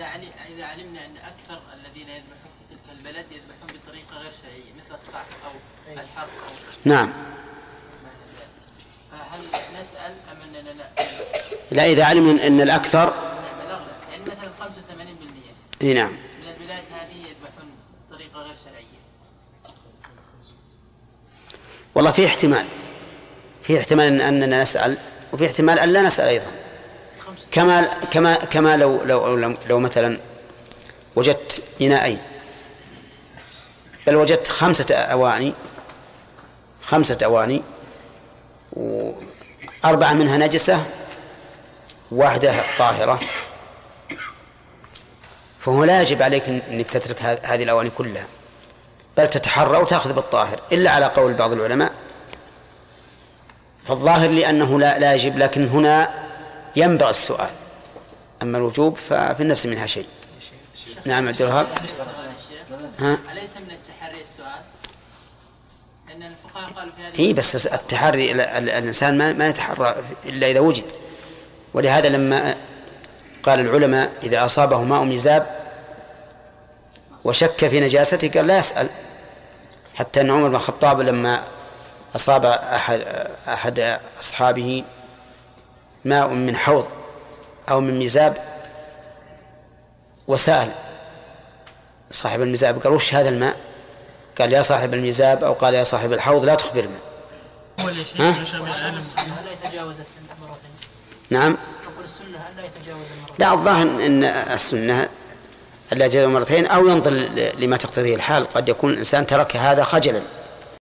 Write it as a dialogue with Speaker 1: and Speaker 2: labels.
Speaker 1: إذا علمنا أن أكثر الذين يذبحون في تلك البلد يذبحون بطريقة غير شرعية مثل الصعق أو الحرق
Speaker 2: نعم.
Speaker 1: فهل نسأل أم أننا
Speaker 2: لا، إذا علمنا أن الأكثر
Speaker 1: يعني مثلا 85%
Speaker 2: نعم
Speaker 1: من البلاد هذه يذبحون بطريقة غير شرعية.
Speaker 2: والله في احتمال أننا نسأل، وفي احتمال أن لا نسأل أيضا. كما لو مثلا وجدت إناءين، بل وجدت 5 أواني و4 منها نجسة واحدة طاهرة، فهو لا يجب عليك أنك تترك هذه الأواني كلها، بل تتحرى وتأخذ بالطاهر، إلا على قول بعض العلماء. فالظاهر لأنه لا يجب، لكن هنا ينبغي السؤال. أما الوجوب ففي النفس منها شيء. نعم عبد الوهاب.
Speaker 1: أليس من التحري السؤال؟ لأن الفقهاء قالوا في هذه
Speaker 2: بس التحري الإنسان ما يتحرى إلا إذا وجد. ولهذا لما قال العلماء إذا أصابه ماء مزاب وشك في نجاسته قال لا يسأل. حتى أن عمر بن الخطاب لما أصاب أحد أصحابه ماء من حوض أو من مزاب وسأل صاحب المزاب قال وش هذا الماء؟ قال يا صاحب المزاب أو قال يا صاحب الحوض لا تخبرنا. نعم. لا، الظاهر أن السنة ألا يتجاوز مرتين أو ينظر لما تقتضيه الحال. قد يكون الإنسان ترك هذا خجلا.